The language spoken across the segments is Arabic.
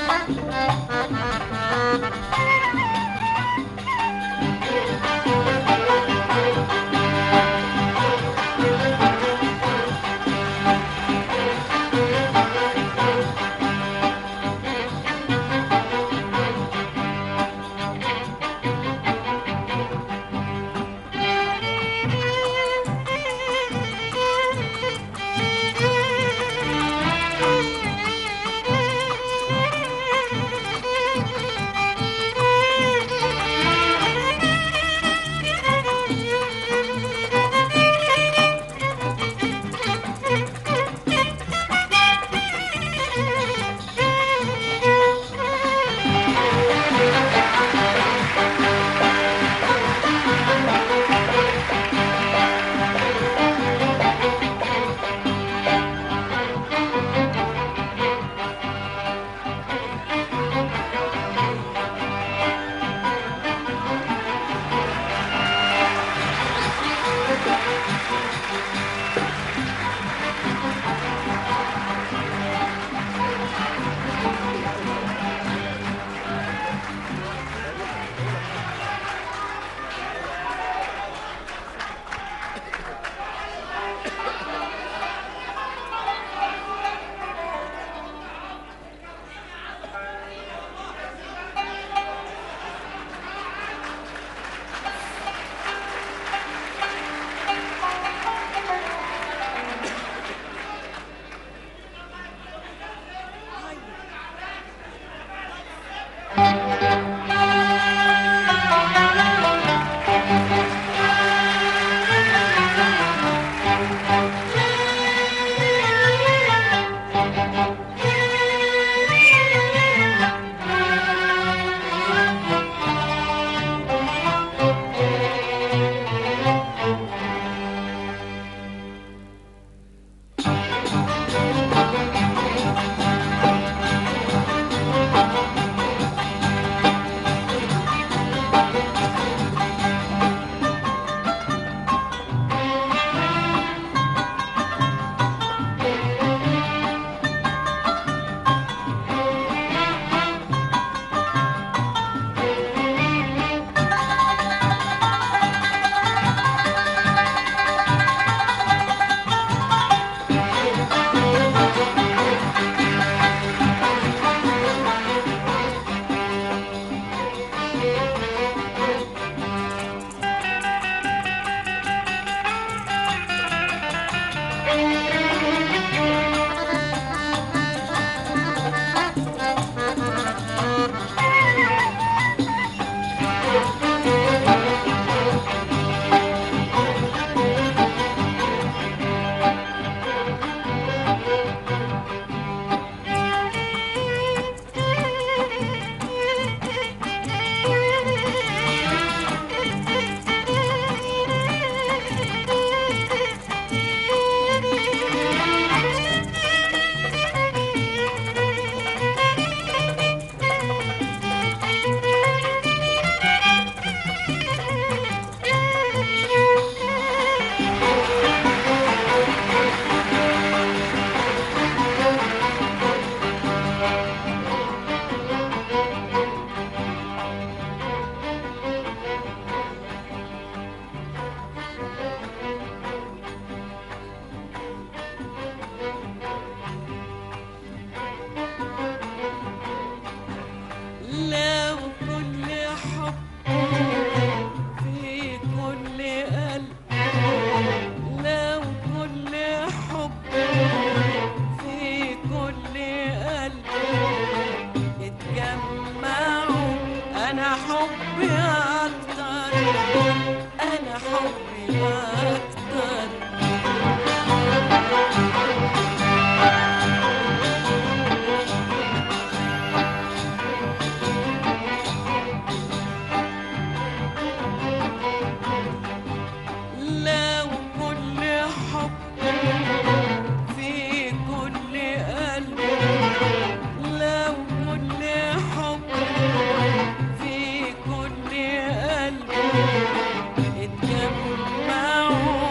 اتجمعوا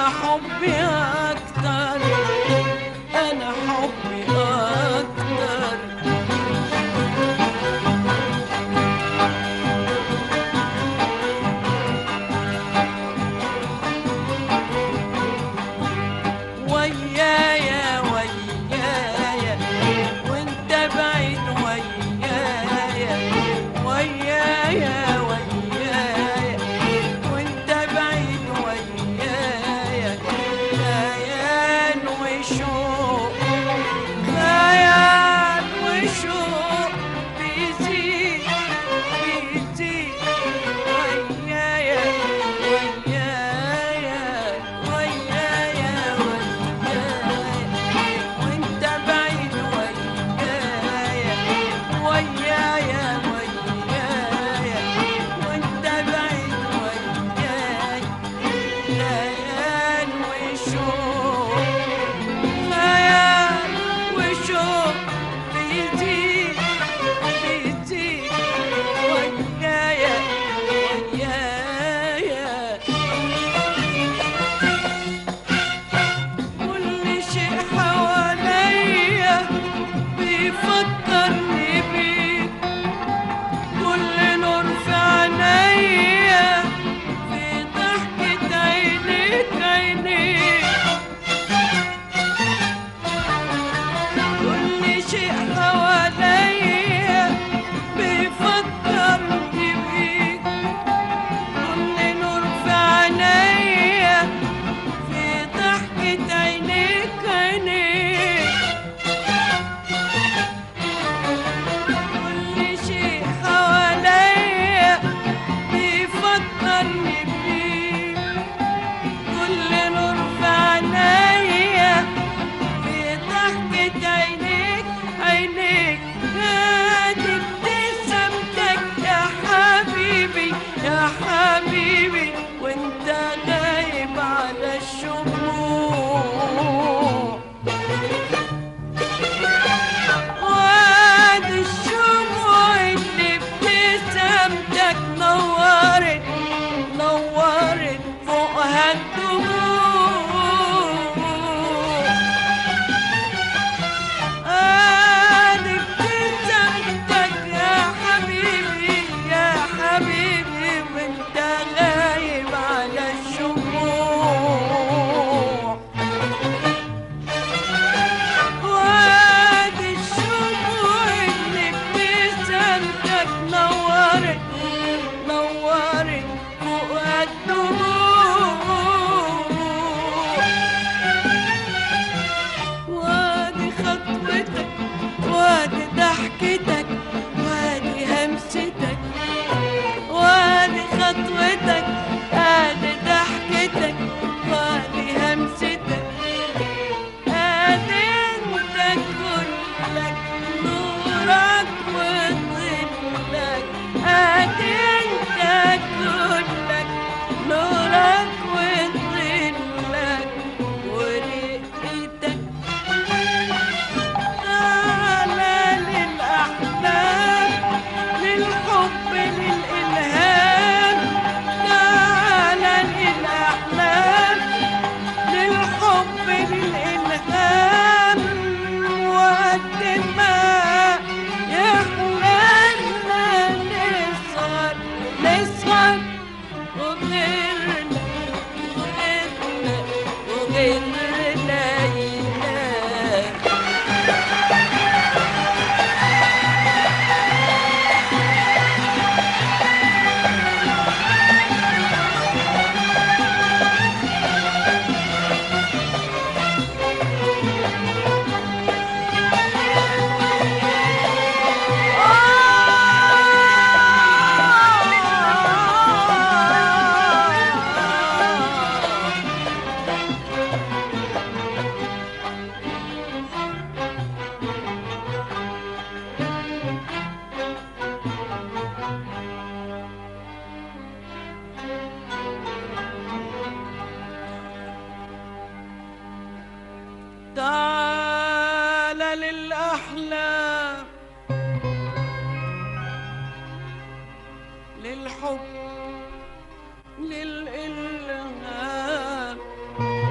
حبي أكتر، أنا حبي أكتر. ويايا ويايا وانت بعيد، ويايا ويايا ويايا وانت بعيد، ويايا خيال وشوق، خيال وشوق بيزيد بيزيد. ويايا ويايا ويايا وانت بعيد، ويايا ويايا ويايا وانت بعيد، ويايا خيال وشوق، خيال وشوق بيزيد بيزيد. ويايا ويايا كل شيء حواليا بيفكرني بيك، كل نور في عينيا في ضحكة عينيك عينيك. كل شيء حواليا بيفكرني بيك، كل نور في عينيا في ضحكة عينيك عينيك. كل شيء حواليا بيفكرني بيك، كل نور في عينيا في ضحكة عينيك عينيك. هادي ابتسامتك يا حبيبي يا حبيبي وانت غايب على الشموع. وادي الشموع اللي ابتسامتك نورت نورت فوقها الدموع. ادي ابتسامتك يا حبيبي يا حبيبي وانت غايب على الشموع. وادي الشموع اللي ابتسامتك نورت نورت فوقها الدموع. وادي خطوتك وادي ضحكتك وادي همستك، وادي خطوتك ادي ضحكتك وادي همستك. ادي انت كلك نورك وظلك، ادي انت كلك نورك وظلك ورقتك. تعالى للأحلام للحب للإلهام، تعالى للأحلام للحب للإلهام. وقد ما يحلالنا نسهر نسهر وغيرنا وغيرنا وغيرنا ينام. تعالى للأحلام للحب للإلهام.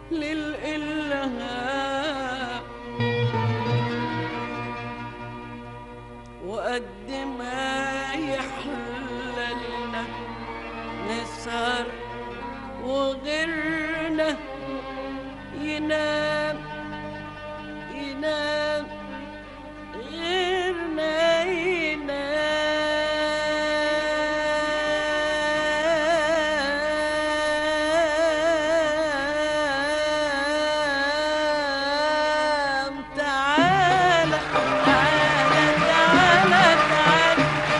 للإلهام، وقد ما يحللنا نسهر وغيرنا ينام، ينام غيرنا ينام. تعالى تعالى تعالى تعالى،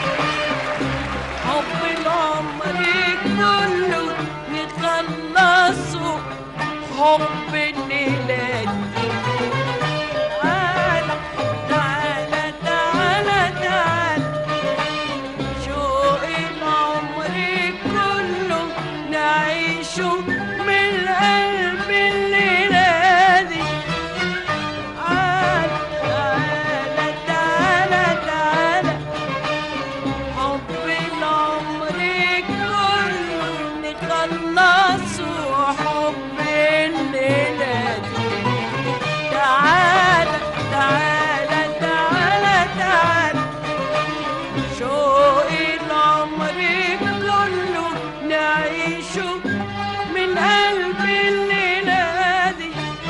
حب العمر كله نخلصه حب الليلات. تعالى تعالى تعالى تعالى، شوق العمر كله نعيشه من قلب الليلة دي. تعالى تعالى تعالى تعالى، حب العمر كله نخلصه حب الليلة دي. تعالى تعالى تعالى تعالى، شوق العمر كله نعيشه من قلب الليلة دي.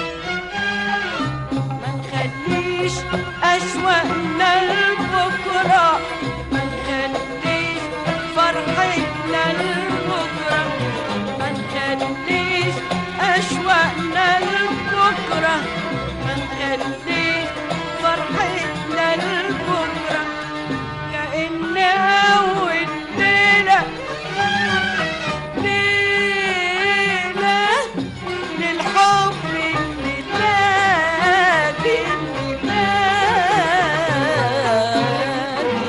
ما نخليش أشواقنا لبكرة، ما نخليش فرحتنا لبكرة، ما نخليش أشواقنا لبكرة، ما نخليش فرحتنا لبكرة. كأن أول ليلة ليلة للحب اللي بادي اللي بادي.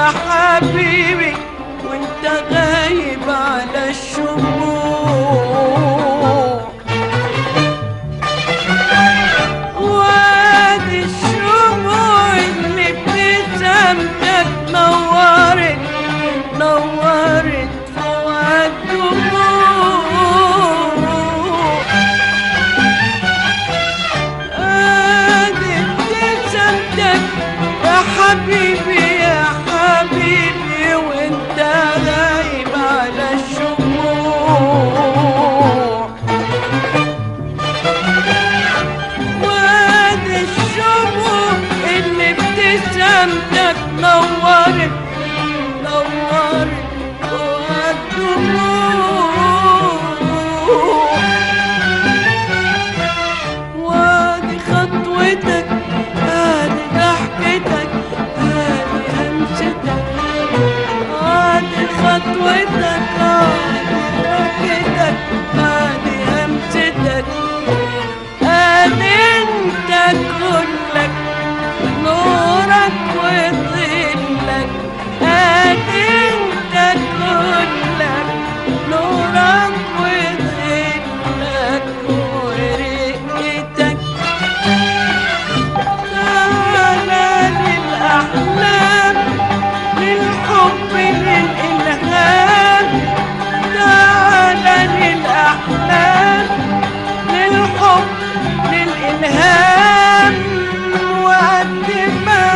حبيبي وانت غايب على الشموع. وادي الشموع اللي ابتسامتك نورت نورت فوق الدموع. ادي ابتسامتك يا حبيبي يا حبيبي وانت غايب على الشموع. وادي الشموع اللي ابتسامتك نورت نورت فوق الدموع. وادي خطوتك ادي ضحكتك ادي همستك. ادي خطوتك ادي ضحكتك ادي همستك. ادي انت كلك نورك وظلك. ادي انت كلك نورك وظلك ورقتك. تعالى للأحلام للحب للإلهام. تعالى للأحلام للحب للإلهام. وقد ما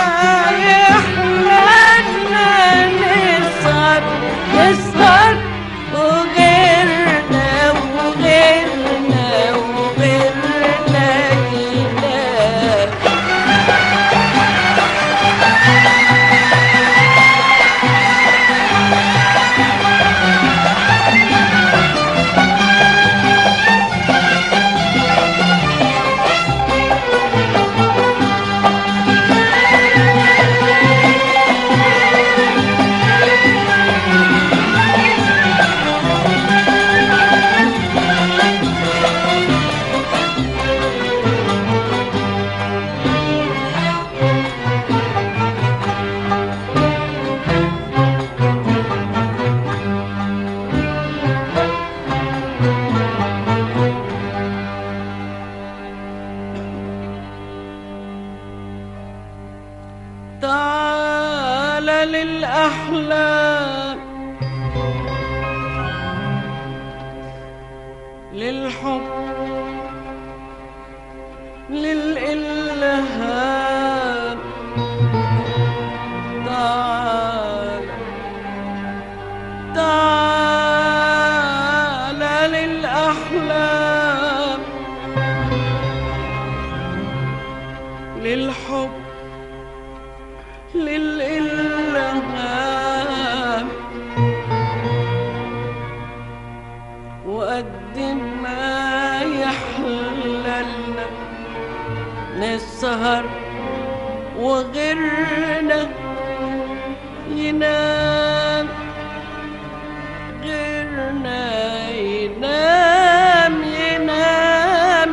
يحلالنا نسهر نسهر وغيرنا وغيرنا وغيرنا ينام. تعالى للأحلام للحب للإلهام. تعالى تعالى للأحلام للحب للإلهام. وقد ما يحللنا نسهر وغيرنا ينام. غيرنا ينام ينام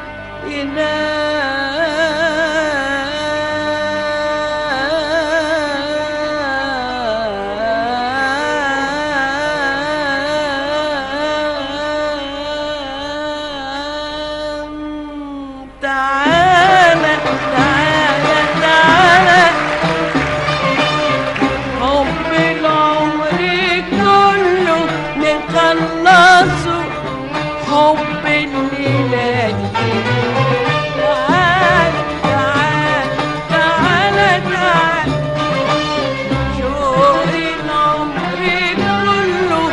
ينام. تعالى تعالى تعالى حب العمر كله نخلصه حب الليلة دي. تعالى تعالى تعالى تعالى شوق العمر كله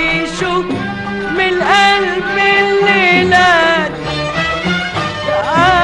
نعيشه من القلب الليلة دي. تعالى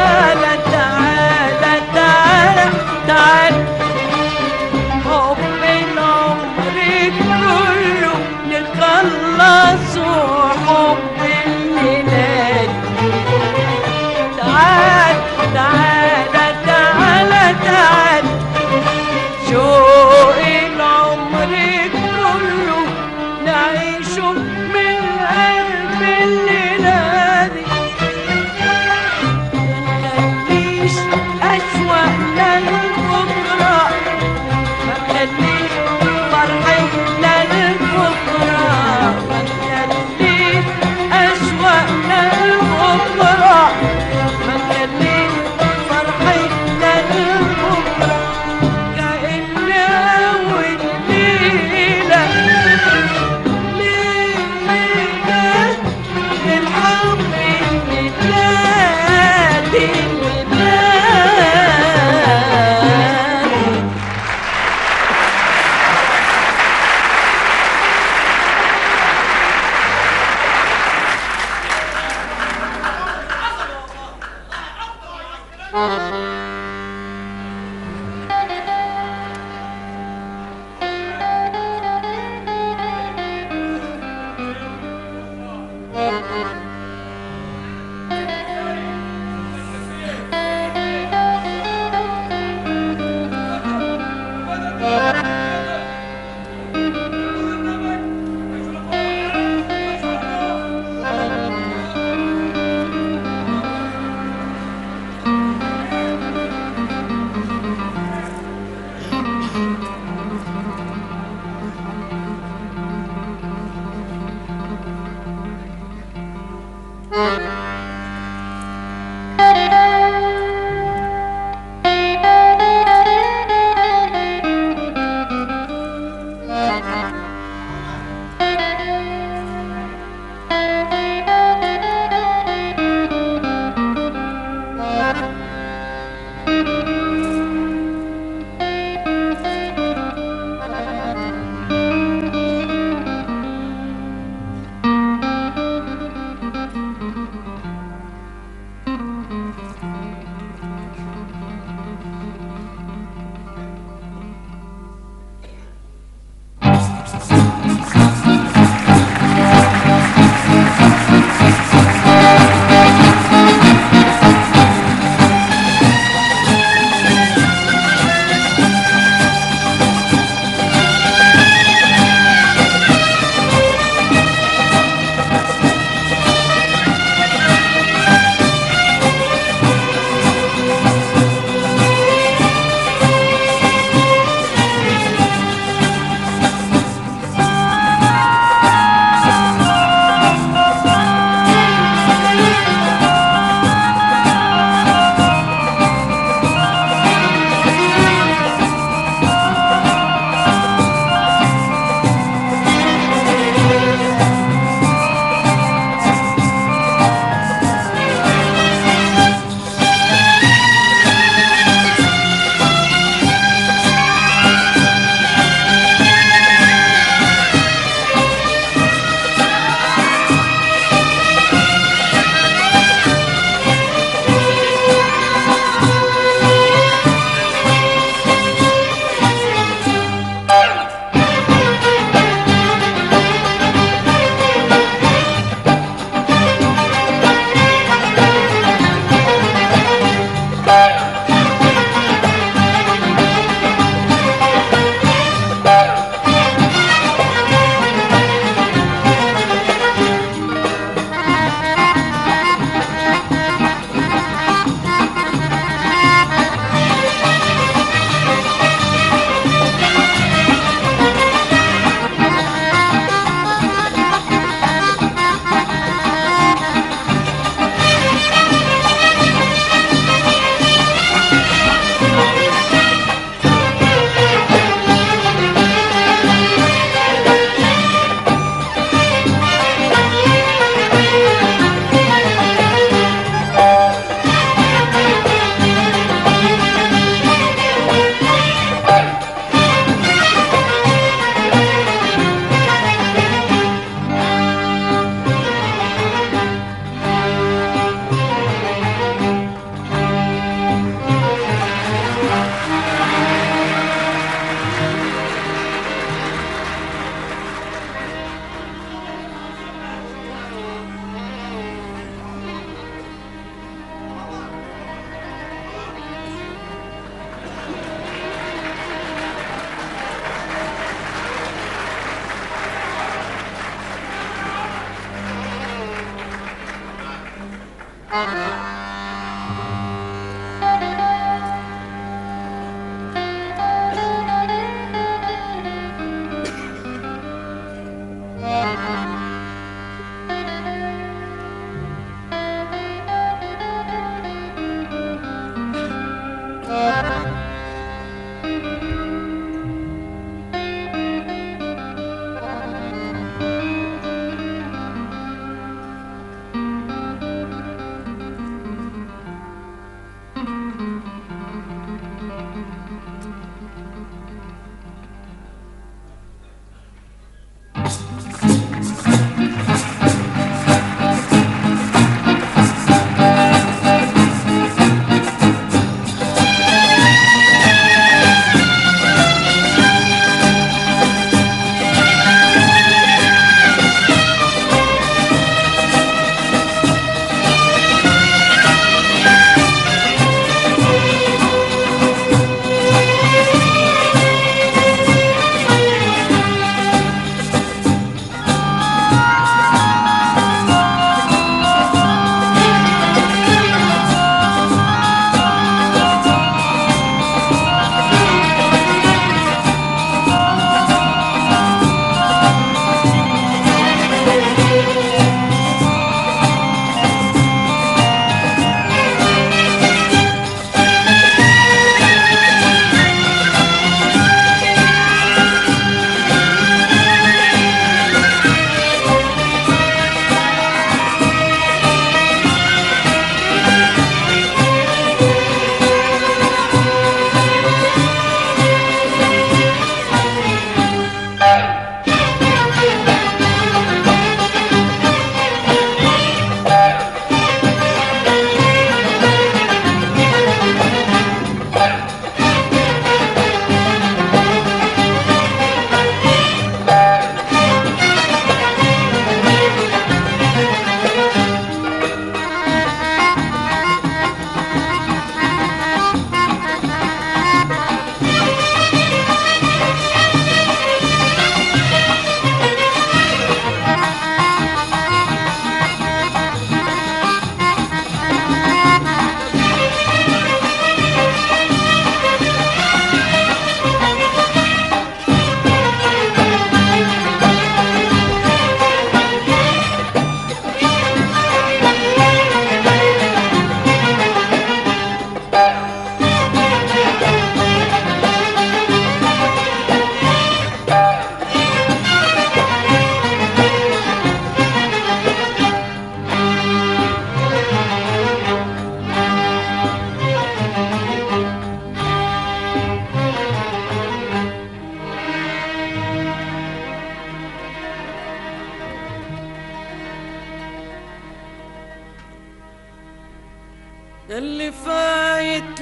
اللي فايت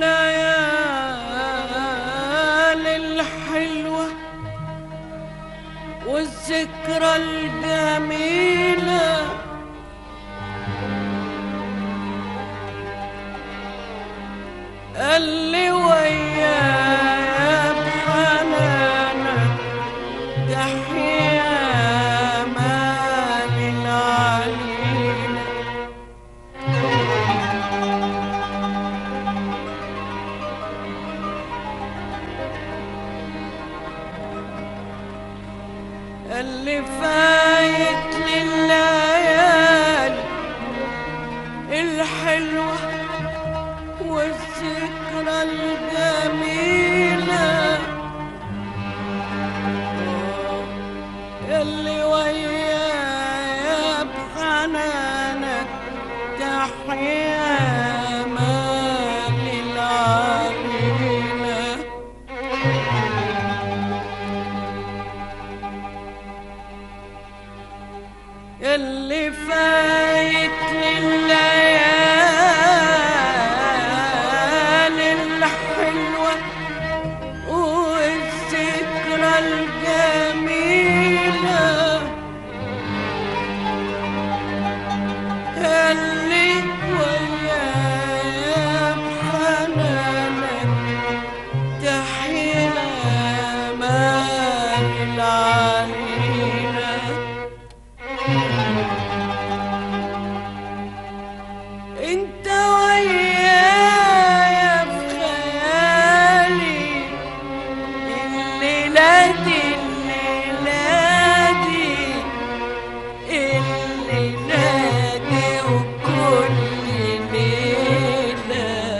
لليالي الحلوة والذكرى الجميلة، اللي ويايا بحنانك تحيا مال العليلة. اللي فايت لليالي الحلوة والذكرى الجميلة، اللي ويايا بحنانك تحيا مال العليلة. اللي فايت لليالي الحلوة والذكرى الجميلة، اللي ويايا بحنانك تحيا مال العليلة. انت ويايا في خيالي الليلة دي وكل ليلة.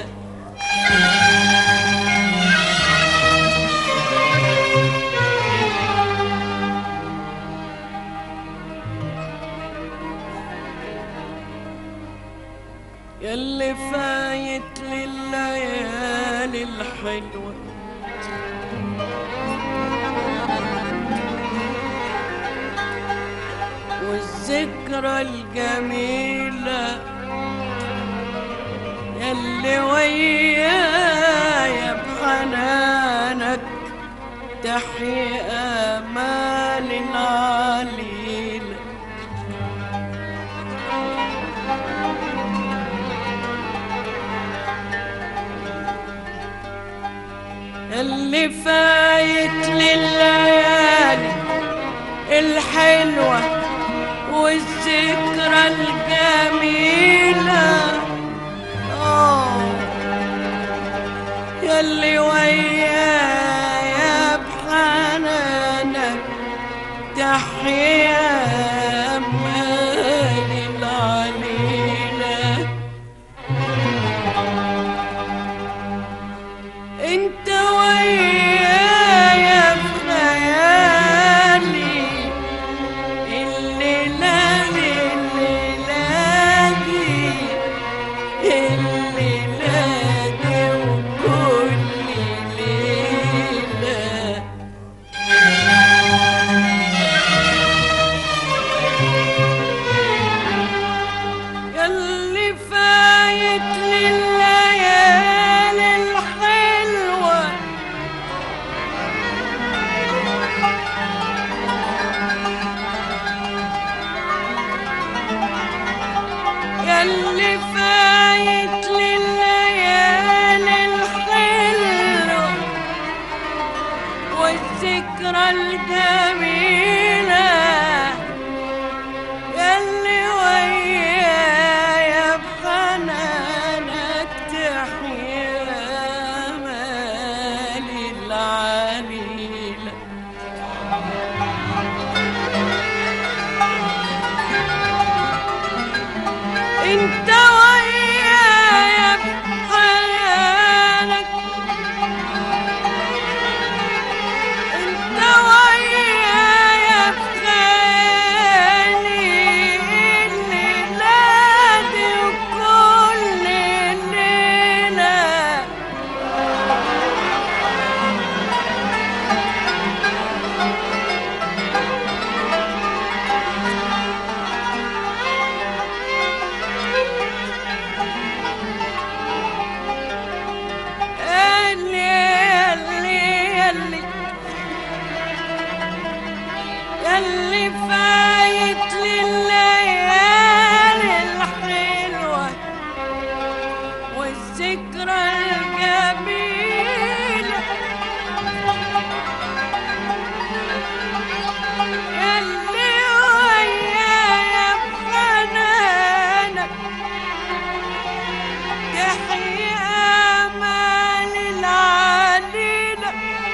ياللي فايت لليالي الحلوة والذكرى الجميلة، ياللي ويايا بحنانك تحيا مال العليلة. اللي فايت لليالي الحلوة والذكرى الجميلة، ياللي ويايا بحنانك تحيا مال العليلة. انت ويايا في خيالي الليلة دي وكل ليلة. ياللي فايت لليالي الحلوة ياللي فايت لليالي الحلوة والذكرى الجميلة، ياللي ويايا بحنانك والذكرى الجميلة يلي ويايا بحنانك تحيي آمال العليلة.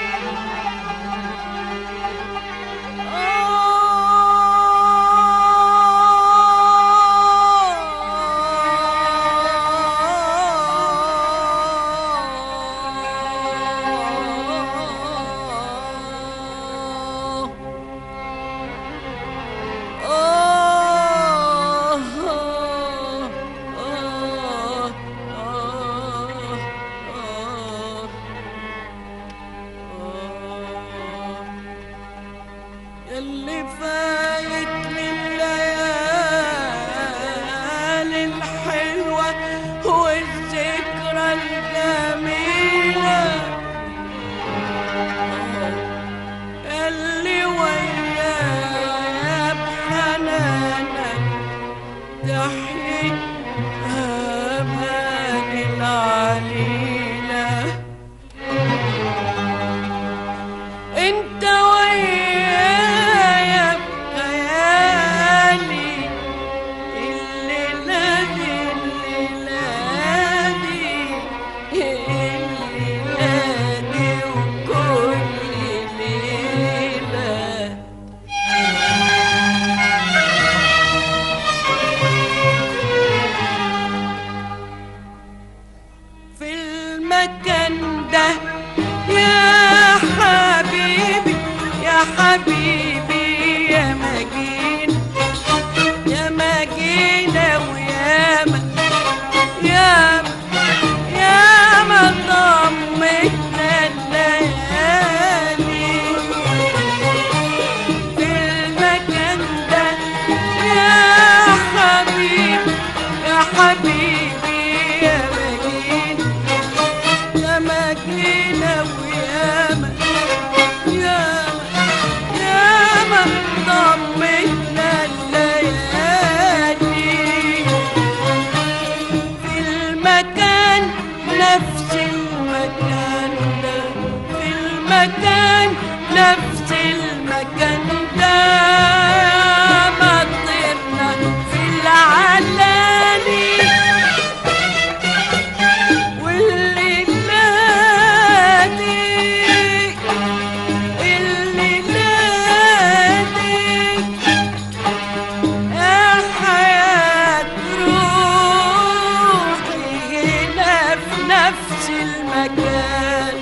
اللي فايت من الليالي الحلوة والذكرى الجميلة اللي ويايا بحنانك تحيي آمال العليلة. انت ويايا بخيالي الليلة دي وكل ليلة. في المكان ده يا حبيبي يا حبيبي يا مجينا يا مجينا وياما ياما ضمتنا الليالي. في المكان ده يا حبيبي يا حبيبي يا مجينا يا مجينا وياما ياما ضمتنا الليالي. في المكان نفس المكان ده في المكان نفس المكان ده ما طرنا في العلالي. نفس المكان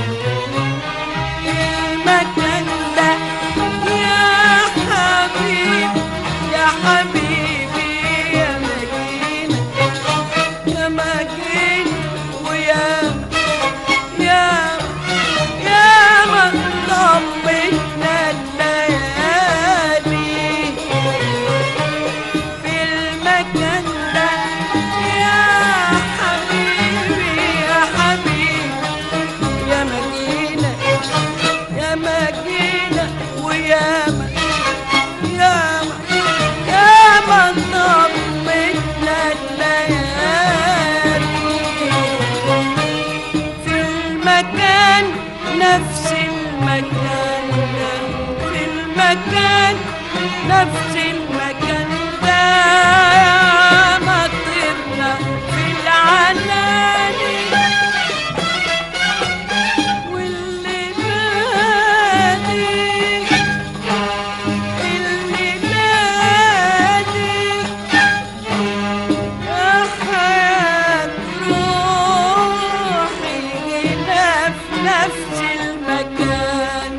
المكان ده يا حبيبي يا حبيبي يا مجينا يا مجينا وياما ضمتنا الليالي. في المكان ده يا حبيبي يا حبيبي يا مجينا يا مجينا وياما ضمتنا الليالي. في المكان نفس المكان ده في المكان نفس المكان ده ما طرنا في العلالي. والليلة دي يا حياة روحي هنا في نفس المكان.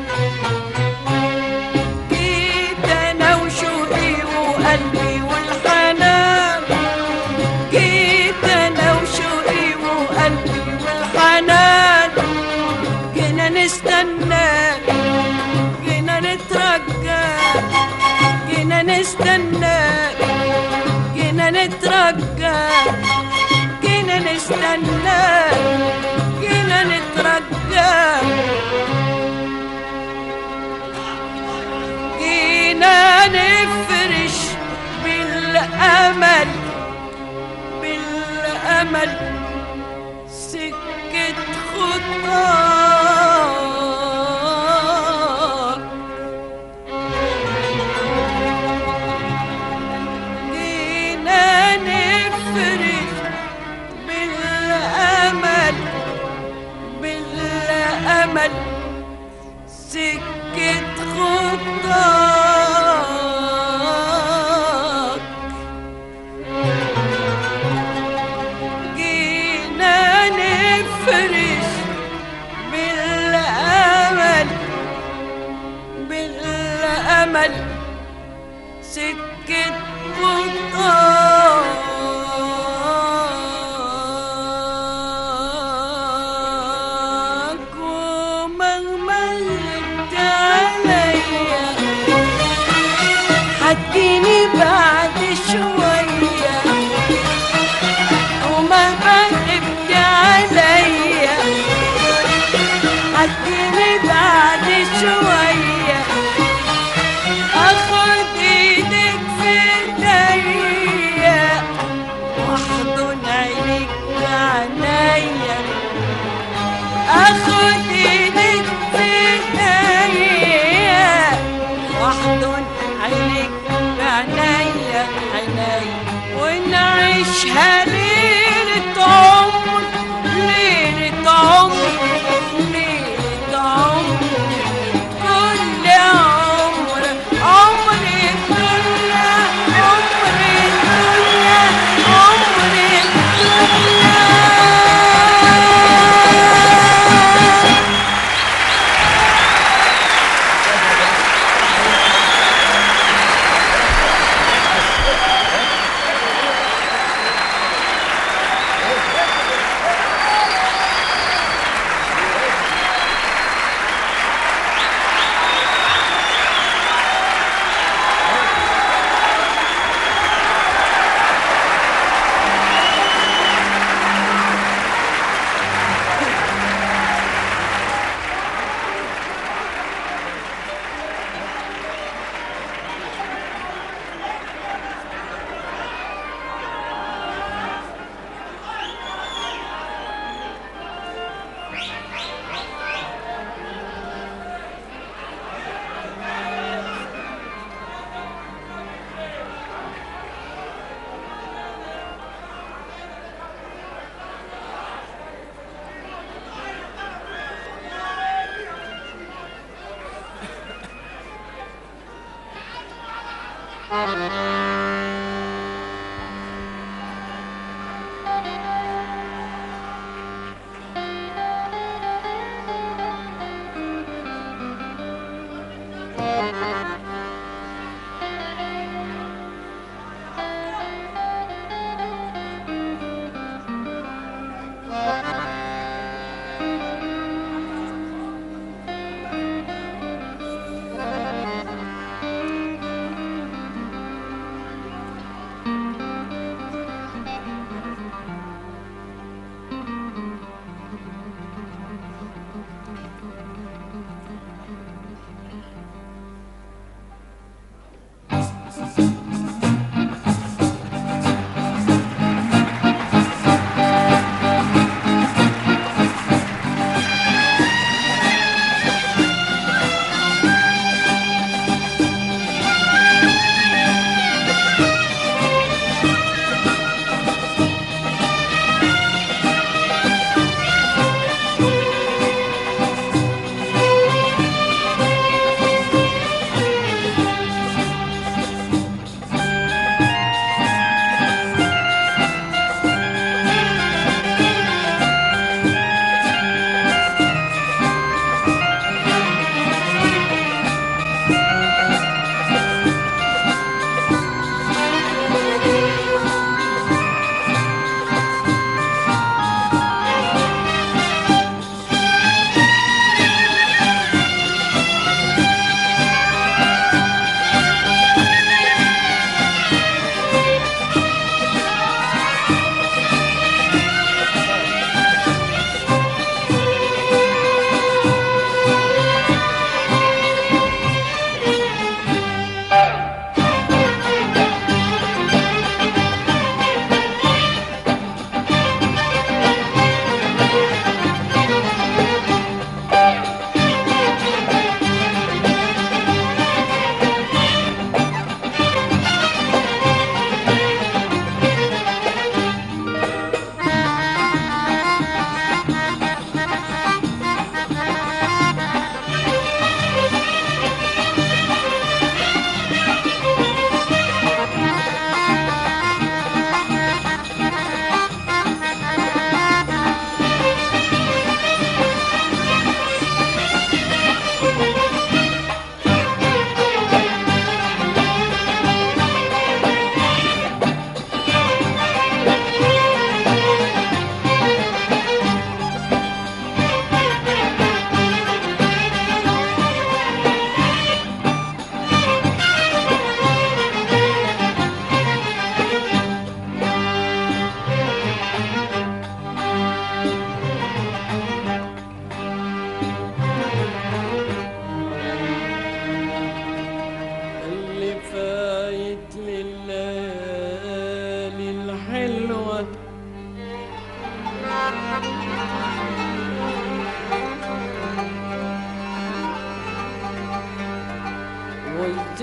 جيت انا وشوقي وقلبي والحنان جيت انا وشوقي وقلبي والحنان. جينا نستناك جينا نترجاك جينا نستناك جينا نترجاك جينا نستناك جينا نترجاك. جينا نفرش بالأمل جينا نفرش بالأمل بالأمل سكة خطاك، جينا نفرش بالأمل بالأمل سكة خطاك، ومهما غبت عليا هتجيني بعد شوية، ومهما غبت عليا هتجيني بعد شوية، اخد ايدك في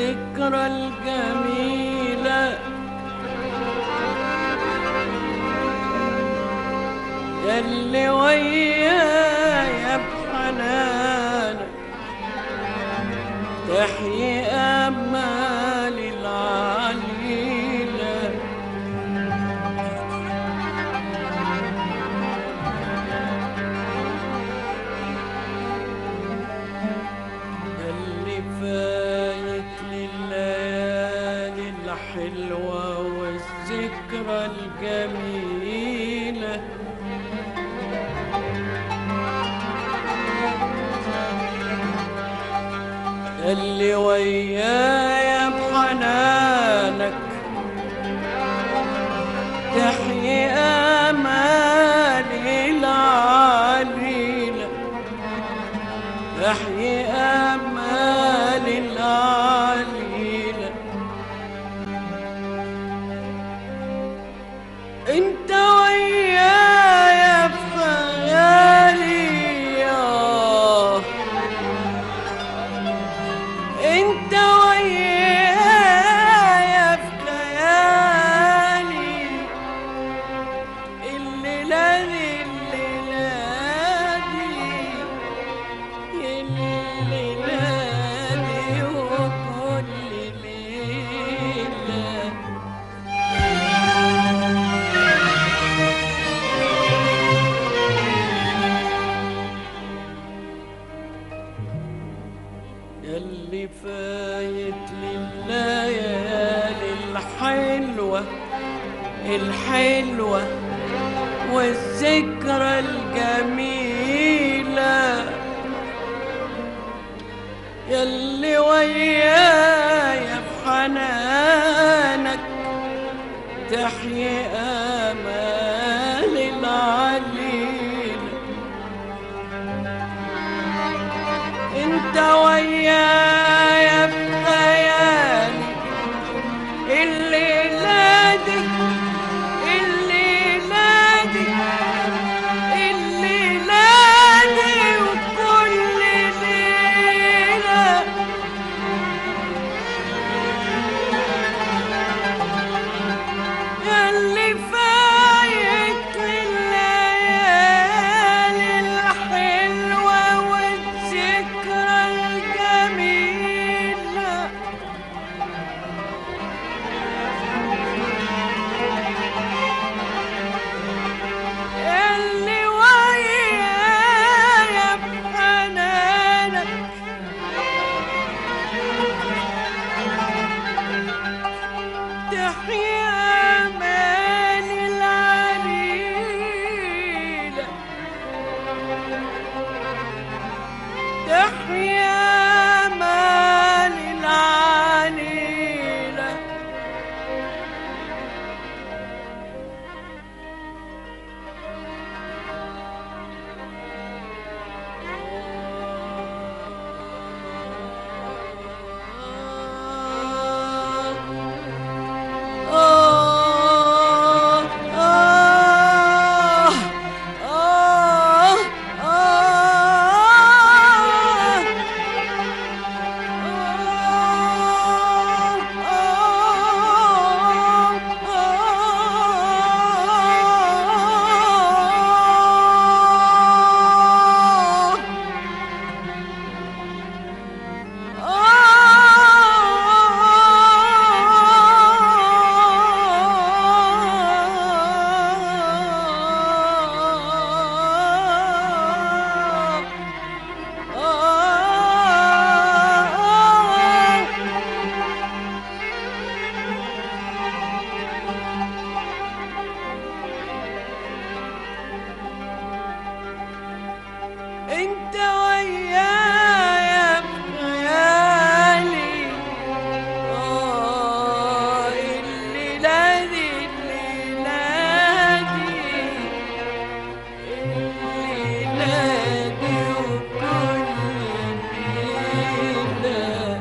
والذكرى الجميلة ياللي ويايا بحنانك تحيي أمالي العليلة ياللي فايت لليالي الحلوة والذكرى الجميلة اللي ويايا بحنانك تحيي آمالي العليلة تحيي آمالي العليلة انت ويايا في خيالي انت ويايا في خيالي الليلة دي وكل ليلة ياللي فايت لليالي الحلوة الحلوة والذكرى الجميلة ياللي ويايا بحنانك تحيي آمال العليلة انت ويايا في خيالي الليلة دي وكل ليلة ياللي فايت الليالي الحلوة والذكرى الجميلة ياللي ويايا بحنانك تحيي آمالي العليلة تحيي آمالي العليلة انت ويايا بخيالي الليلة دي وكل ليلة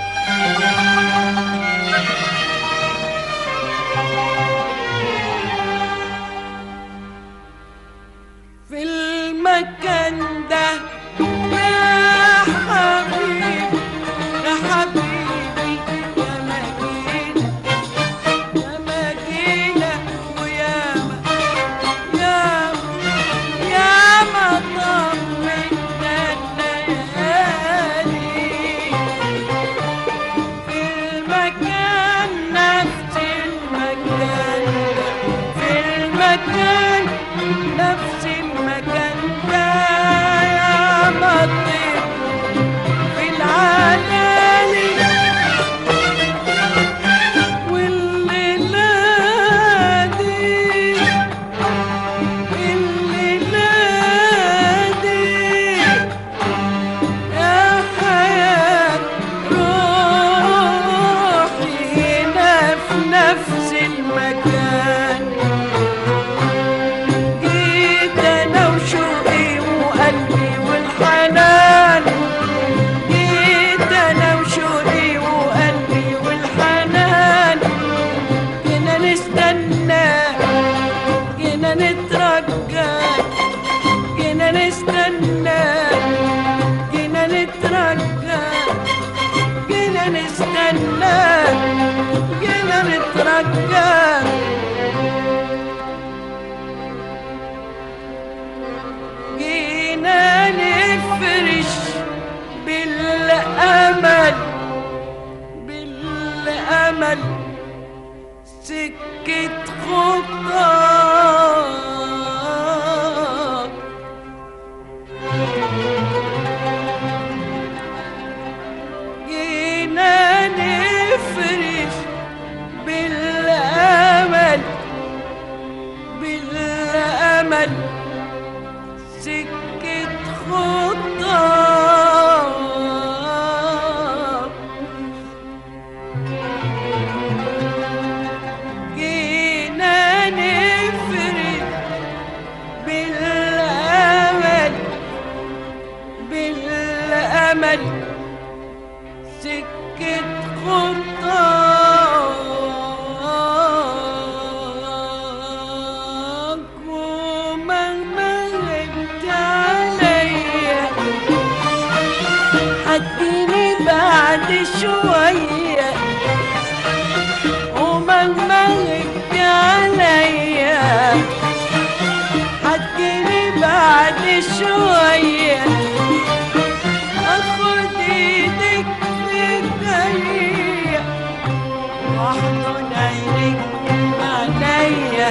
في المكان ده يا حبيبي يا حبيبي سكة خطاك جينا نفرش بالأمل بالأمل سكة خطاك جينا نفرش بالأمل بالأمل سكة خطاك ومهما غبت عليا هتجيني بعد شوية ومهما غبت عليا هتجيني بعد شوية اخد ايدك في ايديا واحضن عينيك بعينيا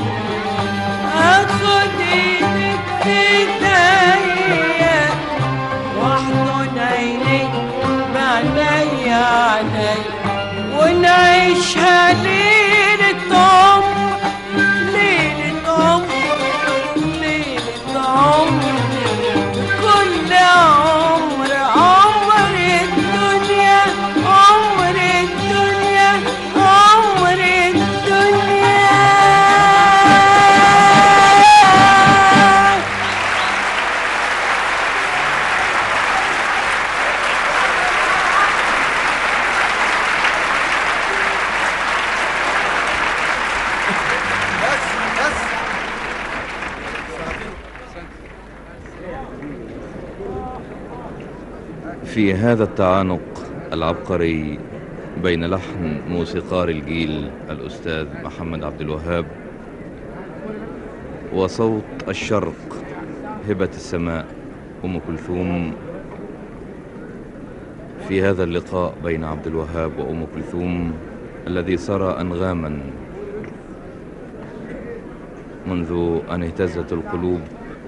اخد ايدك في ايديا واحضن عينيك بعينيا عليا ونعيشها ليلة عمر ليلة عمر ليلة عمر كل عمر عمر الدنيا عمر الدنيا عمر الدنيا في هذا التعانق العبقري بين لحن موسيقار الجيل الأستاذ محمد عبد الوهاب وصوت الشرق هبة السماء أم كلثوم، في هذا اللقاء بين عبد الوهاب وأم كلثوم الذي سرى أنغاما منذ أن اهتزت القلوب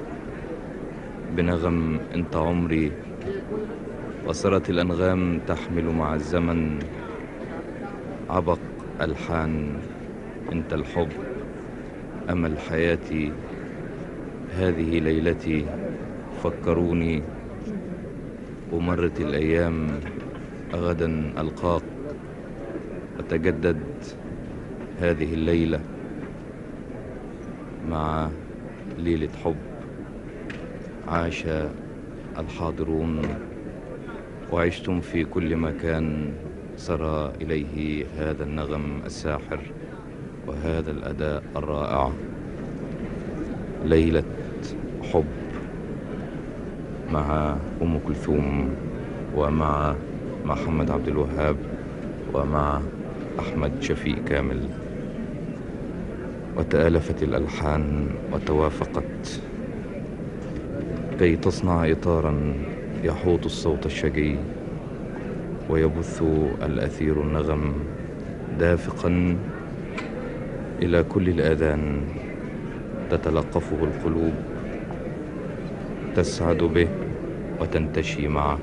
بنغم أنت عمري، وصارت الأنغام تحمل مع الزمن عبق ألحان أنت الحب أمل حياتي هذه ليلتي فكروني ومرت الأيام غدا ألقاك وتجدد هذه الليلة مع ليلة حب عاش الحاضرون وعشتم في كل مكان سرى إليه هذا النغم الساحر وهذا الأداء الرائع. ليلة حب مع أم كلثوم ومع محمد عبد الوهاب ومع أحمد شفيق كامل، وتآلفت الألحان وتوافقت كي تصنع إطارا يحوط الصوت الشجي ويبث الأثير النغم دافقا إلى كل الآذان تتلقفه القلوب تسعد به وتنتشي معه.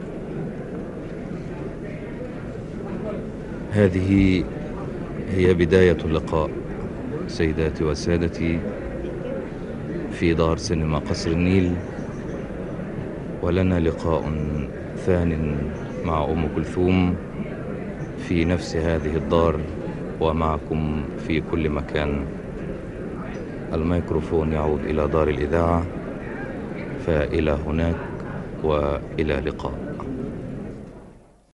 هذه هي بداية اللقاء سيداتي وسادتي في دار سينما قصر النيل، ولنا لقاء ثان مع أم كلثوم في نفس هذه الدار ومعكم في كل مكان. الميكروفون يعود إلى دار الإذاعة، فإلى هناك وإلى لقاء.